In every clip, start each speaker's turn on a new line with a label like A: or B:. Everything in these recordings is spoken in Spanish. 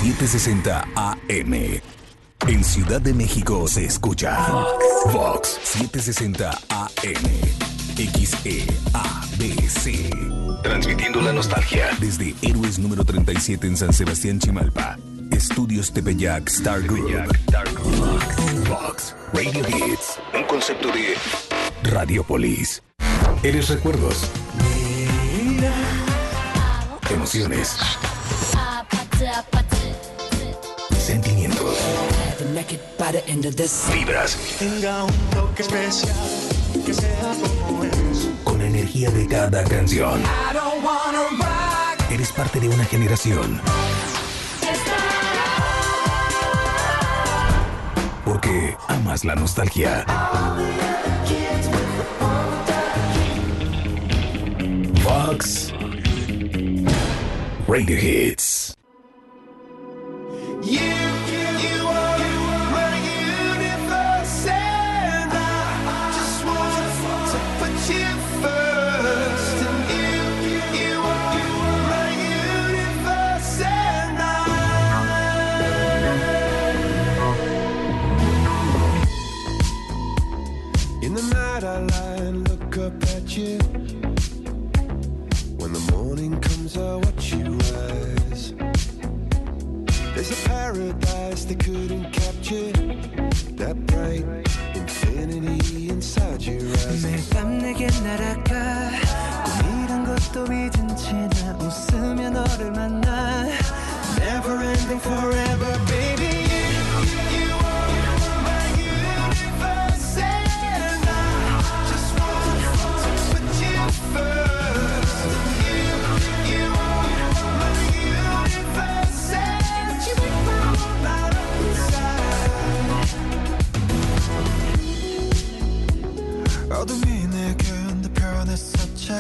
A: 760 AM. En Ciudad de México se escucha Vox 760 AM. XEABC. Transmitiendo la nostalgia desde Héroes número 37 en San Sebastián, Chimalpa. Estudios Tepeyac Star Group. Vox Radio Hits. Un concepto de Radiopolis. Eres recuerdos. Emociones. Sentimientos. Vibras.
B: Tenga un toque especial, que sea como es.
A: Con la energía de cada canción. Eres parte de una generación. Porque amas la nostalgia. Vox Radio Hits.
B: In the night I lie and look up at you. When the morning comes I watch you rise. There's a paradise they couldn't capture. That bright infinity inside your eyes.
C: 매일 밤 내게 날아가 꿈이란 것도 잊은 채 나 웃으며 너를 만나. Never ending forever baby.
B: 어둠이 내게 변했었지.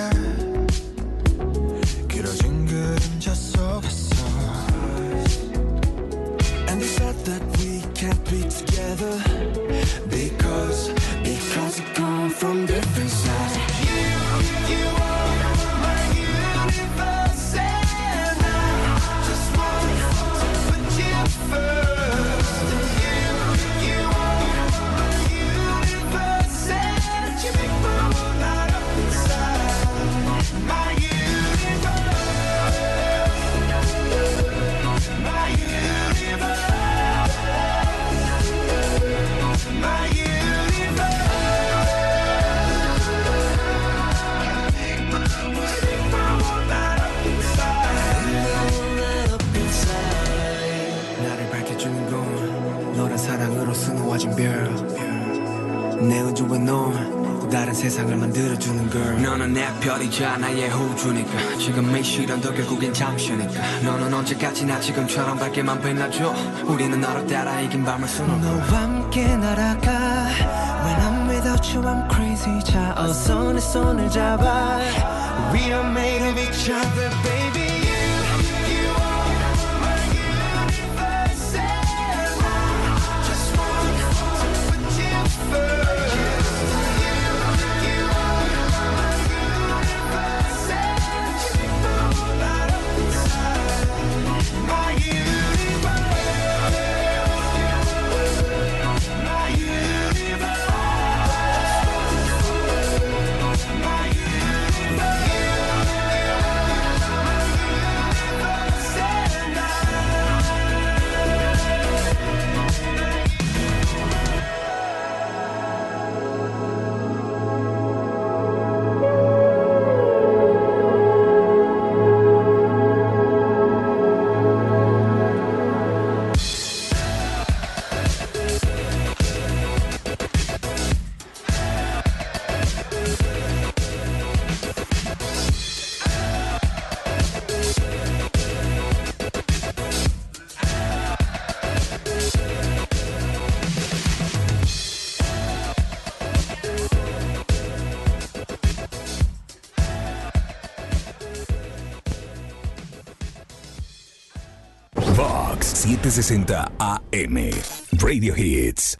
B: 길어진 그림자 속에서. And they said that we can't be together because we come from different sides. You are my universe and I just want to put you first. You are my universe and you make my world light up inside. My universe, my universe, my universe.
C: 나를 밝혀주는 건 너란 사랑으로 수놓아진 별. 내 우주와 넌 다른 세상을 만들어주는 girl. 너는 내 별이자 나의 호주니까 지금 이 시련도 결국엔 잠시니까. 너는 언제까지나 지금처럼 밝게만 빛나줘. 우리는 너를 따라 이긴 밤을 수놓고 너와 함께 날아가. When I'm without you I'm crazy. 자 어서 내 손을 잡아. We are made of each other baby.
A: Vox 760 AM. Radio Hits.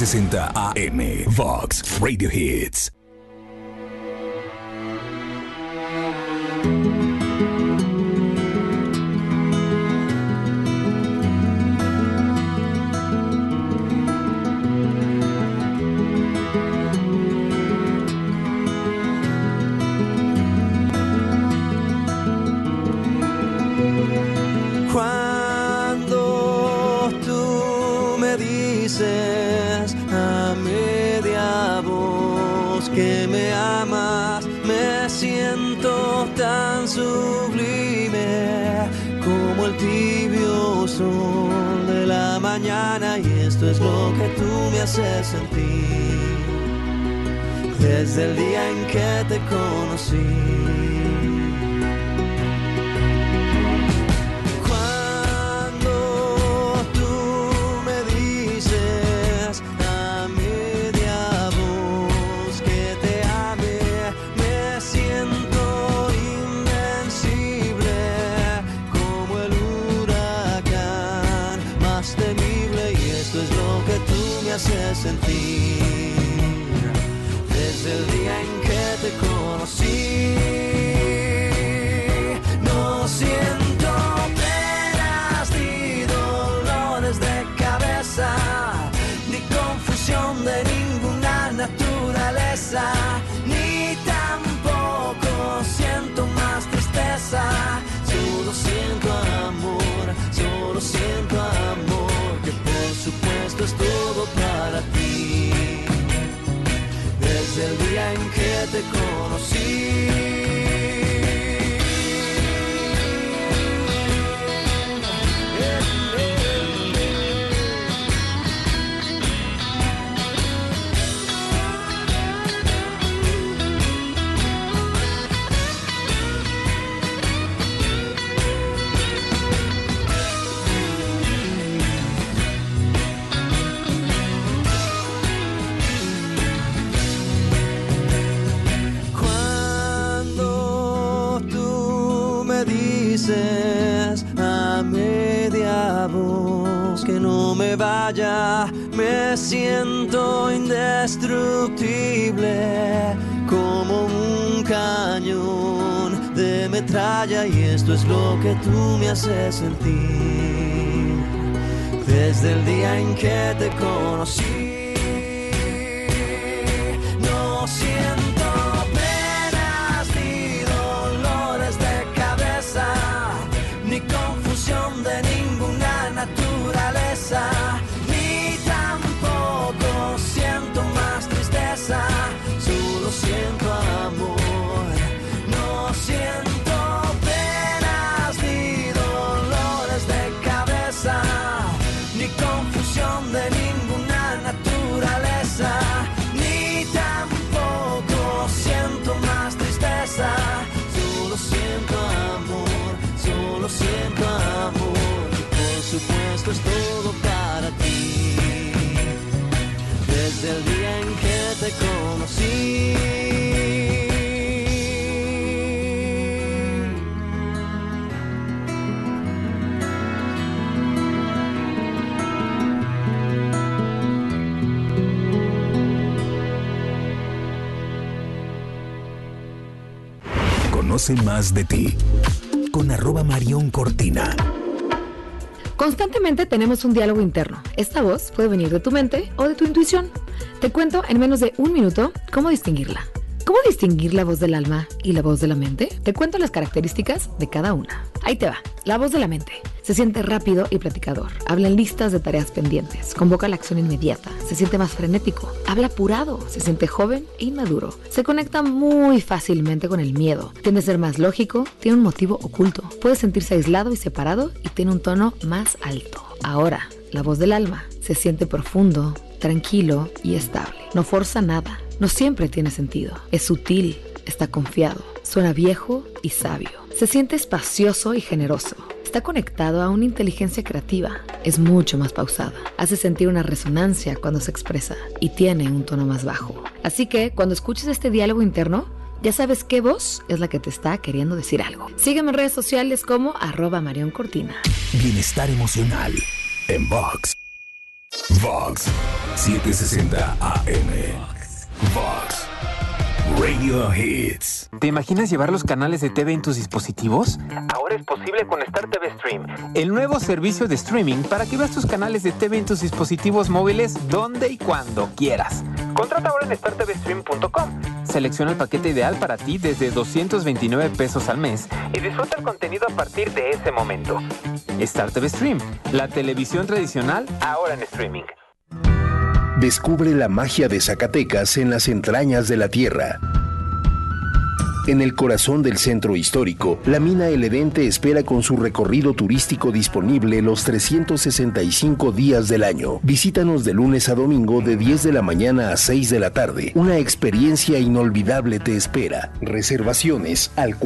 A: 1360 AM. Vox Radio Hits.
D: A media voz que me amas, me siento tan sublime como el tibio sol de la mañana, y esto es lo que tú me haces sentir desde el día en que te conocí. Hace sentir desde el día en que te conocí. No siento penas ni dolores de cabeza, ni confusión de ninguna naturaleza, ni tampoco siento más tristeza. Solo siento amor, solo siento amor, que por supuesto es todo para ti. Desde el día en que te conocí. A media voz que no me vaya, me siento indestructible como un cañón de metralla, y esto es lo que tú me haces sentir desde el día en que te conocí. No siento ni confusión de ninguna naturaleza, ni tampoco siento más tristeza. Solo siento amor, no siento penas ni dolores de cabeza, ni confusión de ninguna naturaleza, ni tampoco siento más tristeza. Solo siento amor, solo siento amor, y por supuesto es todo para ti. Desde el día en que te conocí.
A: Conoce más de ti con @Marion Cortina.
E: Constantemente tenemos un diálogo interno. Esta voz puede venir de tu mente o de tu intuición. Te cuento en menos de un minuto cómo distinguirla. ¿Cómo distinguir la voz del alma y la voz de la mente? Te cuento las características de cada una. Ahí te va. La voz de la mente. Se siente rápido y platicador. Habla en listas de tareas pendientes. Convoca la acción inmediata. Se siente más frenético. Habla apurado. Se siente joven e inmaduro. Se conecta muy fácilmente con el miedo. Tiende a ser más lógico. Tiene un motivo oculto. Puede sentirse aislado y separado y tiene un tono más alto. Ahora, la voz del alma. Se siente profundo, tranquilo y estable. No forza nada. No siempre tiene sentido. Es sutil, está confiado, suena viejo y sabio. Se siente espacioso y generoso. Está conectado a una inteligencia creativa. Es mucho más pausada. Hace sentir una resonancia cuando se expresa y tiene un tono más bajo. Así que cuando escuches este diálogo interno, ya sabes qué voz es la que te está queriendo decir algo. Sígueme en redes sociales como @Marion Cortina.
A: Bienestar emocional en Vox. Vox 760 AM. Vox Radio Hits.
F: ¿Te imaginas llevar los canales de TV en tus dispositivos? Ahora es posible con Star TV Stream, el nuevo servicio de streaming para que veas tus canales de TV en tus dispositivos móviles donde y cuando quieras. Contrata ahora en startvstream.com. Selecciona el paquete ideal para ti desde 229 pesos al mes y disfruta el contenido a partir de ese momento. Star TV Stream, la televisión tradicional ahora en streaming.
A: Descubre la magia de Zacatecas en las entrañas de la tierra. En el corazón del centro histórico, la mina El Edén te espera con su recorrido turístico disponible los 365 días del año. Visítanos de lunes a domingo de 10 de la mañana a 6 de la tarde. Una experiencia inolvidable te espera. Reservaciones al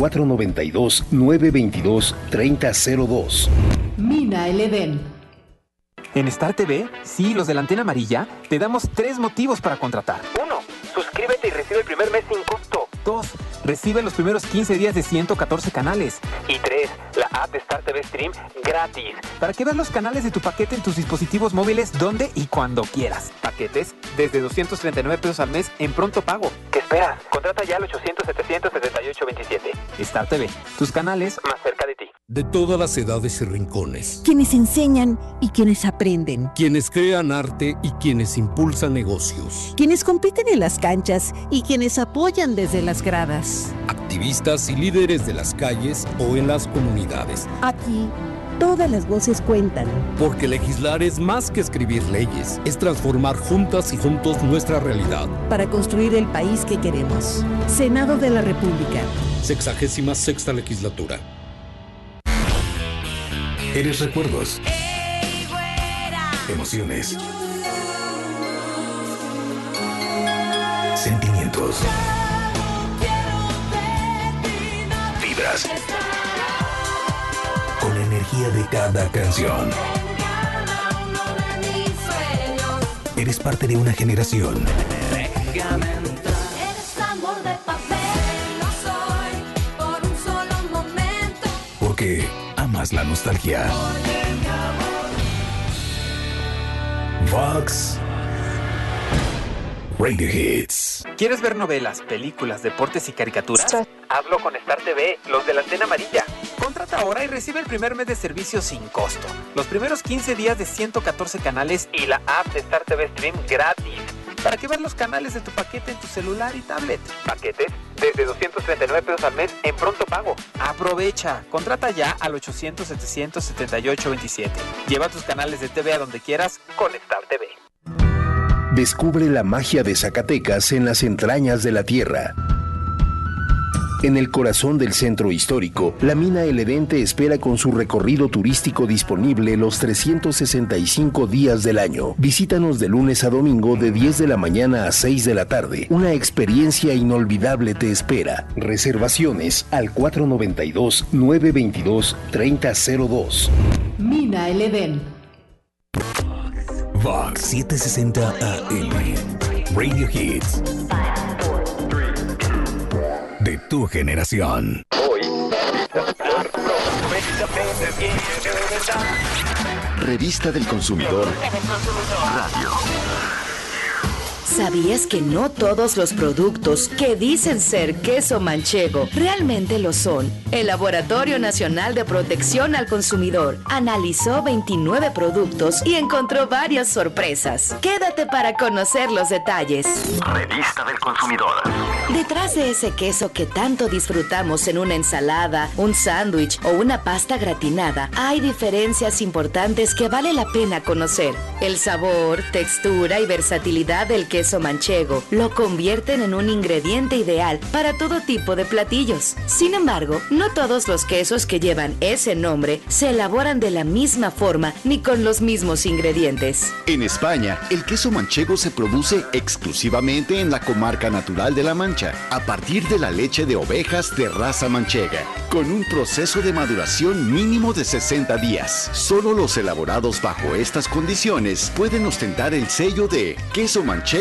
A: 492-922-3002.
G: Mina El Edén.
F: En Star TV, sí, los de la antena amarilla, te damos 3 motivos para contratar. 1. Suscríbete y recibe el primer mes sin costo. 2. Recibe los primeros 15 días de 114 canales. Y 3. La app de Star TV Stream gratis. Para que veas los canales de tu paquete en tus dispositivos móviles donde y cuando quieras. Paquetes desde 239 pesos al mes en pronto pago. ¿Qué esperas? Contrata ya al 800-700-7827. Star TV, tus canales más cerca de ti.
H: De todas las edades y rincones.
I: Quienes enseñan y quienes aprenden.
H: Quienes crean arte y quienes impulsan negocios.
I: Quienes compiten en las canchas y quienes apoyan desde las gradas.
H: Activistas y líderes de las calles o en las comunidades.
I: Aquí, todas las voces cuentan.
H: Porque legislar es más que escribir leyes, es transformar juntas y juntos nuestra realidad.
I: Para construir el país que queremos. Senado de la República.
H: 66ª legislatura.
A: Eres recuerdos. Emociones. Sentimientos. Vibras. Con la energía de cada canción. Eres parte de una generación.
B: Eres amor de papel, no soy por un solo momento.
A: Porque amas la nostalgia. Vox Radio Hits.
F: ¿Quieres ver novelas, películas, deportes y caricaturas? Hazlo con Star TV, los de la antena amarilla. Contrata ahora y recibe el primer mes de servicio sin costo. Los primeros 15 días de 114 canales y la app de Star TV Stream gratis. Para que veas los canales de tu paquete en tu celular y tablet. Paquetes desde 239 pesos al mes en pronto pago. Aprovecha. Contrata ya al 800-700-7827. Lleva tus canales de TV a donde quieras con Star TV.
A: Descubre la magia de Zacatecas en las entrañas de la tierra. En el corazón del centro histórico, la mina El Edén te espera con su recorrido turístico disponible los 365 días del año. Visítanos de lunes a domingo de 10 de la mañana a 6 de la tarde. Una experiencia inolvidable te espera. Reservaciones al 492-922-3002.
G: Mina El Edén.
A: Vox 760 AM. Radio Hits. De tu generación.
J: Revista del Consumidor Radio.
K: ¿Sabías que no todos los productos que dicen ser queso manchego realmente lo son? El Laboratorio Nacional de Protección al Consumidor analizó 29 productos y encontró varias sorpresas. Quédate para conocer los detalles.
J: Revista del Consumidor.
K: Detrás de ese queso que tanto disfrutamos en una ensalada, un sándwich o una pasta gratinada, hay diferencias importantes que vale la pena conocer. El sabor, textura y versatilidad del queso manchego lo convierten en un ingrediente ideal para todo tipo de platillos. Sin embargo, no todos los quesos que llevan ese nombre se elaboran de la misma forma ni con los mismos ingredientes.
J: En España, el queso manchego se produce exclusivamente en la comarca natural de La Mancha, a partir de la leche de ovejas de raza manchega, con un proceso de maduración mínimo de 60 días. Solo los elaborados bajo estas condiciones pueden ostentar el sello de queso manchego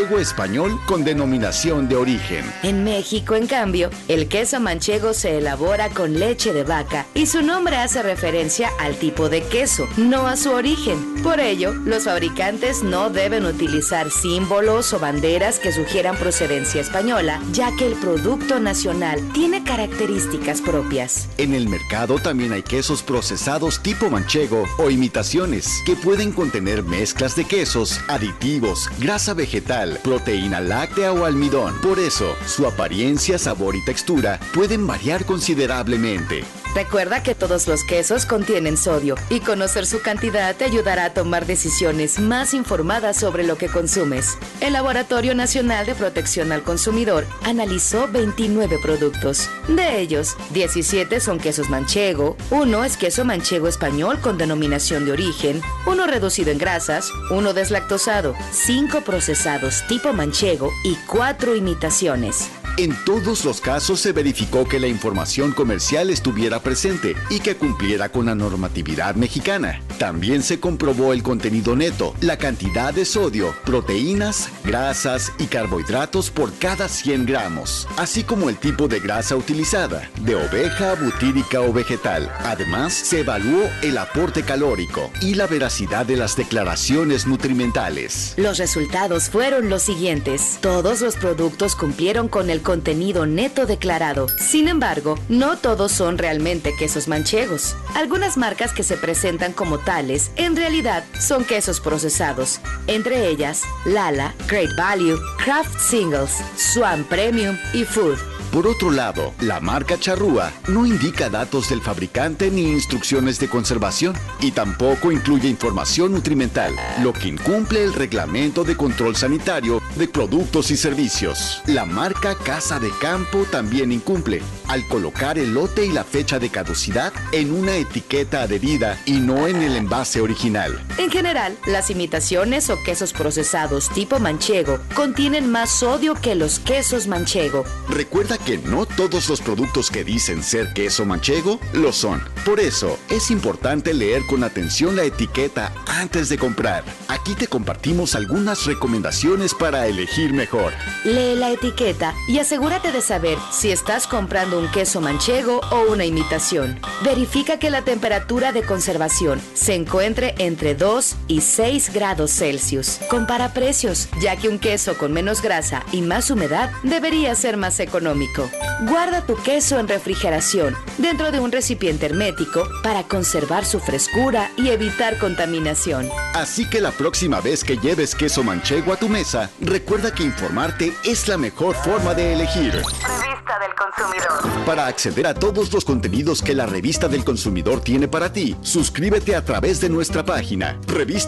J: manchego español con denominación de origen.
K: En México, en cambio, el queso manchego se elabora con leche de vaca y su nombre hace referencia al tipo de queso, no a su origen. Por ello, los fabricantes no deben utilizar símbolos o banderas que sugieran procedencia española, ya que el producto nacional tiene características propias.
J: En el mercado también hay quesos procesados tipo manchego o imitaciones, que pueden contener mezclas de quesos, aditivos, grasa vegetal, proteína láctea o almidón. Por eso, su apariencia, sabor y textura pueden variar considerablemente.
K: Recuerda que todos los quesos contienen sodio y conocer su cantidad te ayudará a tomar decisiones más informadas sobre lo que consumes. El Laboratorio Nacional de Protección al Consumidor analizó 29 productos. De ellos, 17 son quesos manchego, 1 es queso manchego español con denominación de origen, 1 reducido en grasas, 1 deslactosado, 5 procesados tipo manchego y 4 imitaciones.
J: En todos los casos se verificó que la información comercial estuviera presente y que cumpliera con la normatividad mexicana. También se comprobó el contenido neto, la cantidad de sodio, proteínas, grasas y carbohidratos por cada 100 gramos, así como el tipo de grasa utilizada, de oveja, butírica o vegetal. Además, se evaluó el aporte calórico y la veracidad de las declaraciones nutrimentales.
K: Los resultados fueron los siguientes. Todos los productos cumplieron con el contenido neto declarado. Sin embargo, no todos son realmente quesos manchegos. Algunas marcas que se presentan como tales, en realidad son quesos procesados. Entre ellas, Lala, Great Value, Kraft Singles, Swan Premium y Food.
J: Por otro lado, la marca Charrúa no indica datos del fabricante ni instrucciones de conservación y tampoco incluye información nutrimental, lo que incumple el reglamento de control sanitario de productos y servicios. La marca Casa de Campo también incumple al colocar el lote y la fecha de caducidad en una etiqueta adherida y no en el envase original.
K: En general, las imitaciones o quesos procesados tipo manchego contienen más sodio que los quesos manchego.
J: Recuerda que no todos los productos que dicen ser queso manchego lo son. Por eso, es importante leer con atención la etiqueta antes de comprar. Aquí te compartimos algunas recomendaciones para elegir mejor.
K: Lee la etiqueta y asegúrate de saber si estás comprando un queso manchego o una imitación. Verifica que la temperatura de conservación se encuentre entre 2 y 6 grados Celsius. Compara precios, ya que un queso con menos grasa y más humedad debería ser más económico. Guarda tu queso en refrigeración dentro de un recipiente hermético para conservar su frescura y evitar contaminación.
J: Así que la próxima vez que lleves queso manchego a tu mesa, recuerda que informarte es la mejor forma de elegir.
K: Revista del Consumidor.
J: Para acceder a todos los contenidos que la Revista del Consumidor tiene para ti, suscríbete a través de nuestra página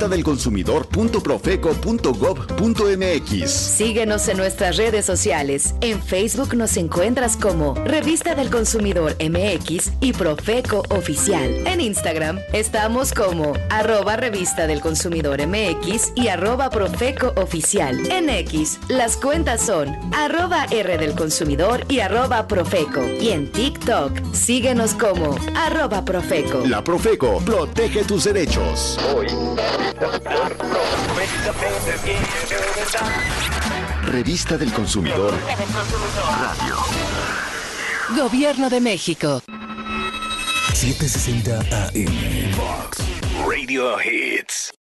J: revistadelconsumidor.profeco.gov.mx.
K: Síguenos en nuestras redes sociales. En Facebook nos encuentras como Revista del Consumidor MX y Profeco Oficial. En Instagram estamos como @Revista del Consumidor MX y @Profeco Oficial. En X las cuentas son @R del Consumidor y @Profeco. Y en TikTok síguenos como @Profeco.
J: La Profeco protege tus derechos. Revista del Consumidor Radio.
K: Gobierno de México.
A: 760 AM. Fox Radio Hits.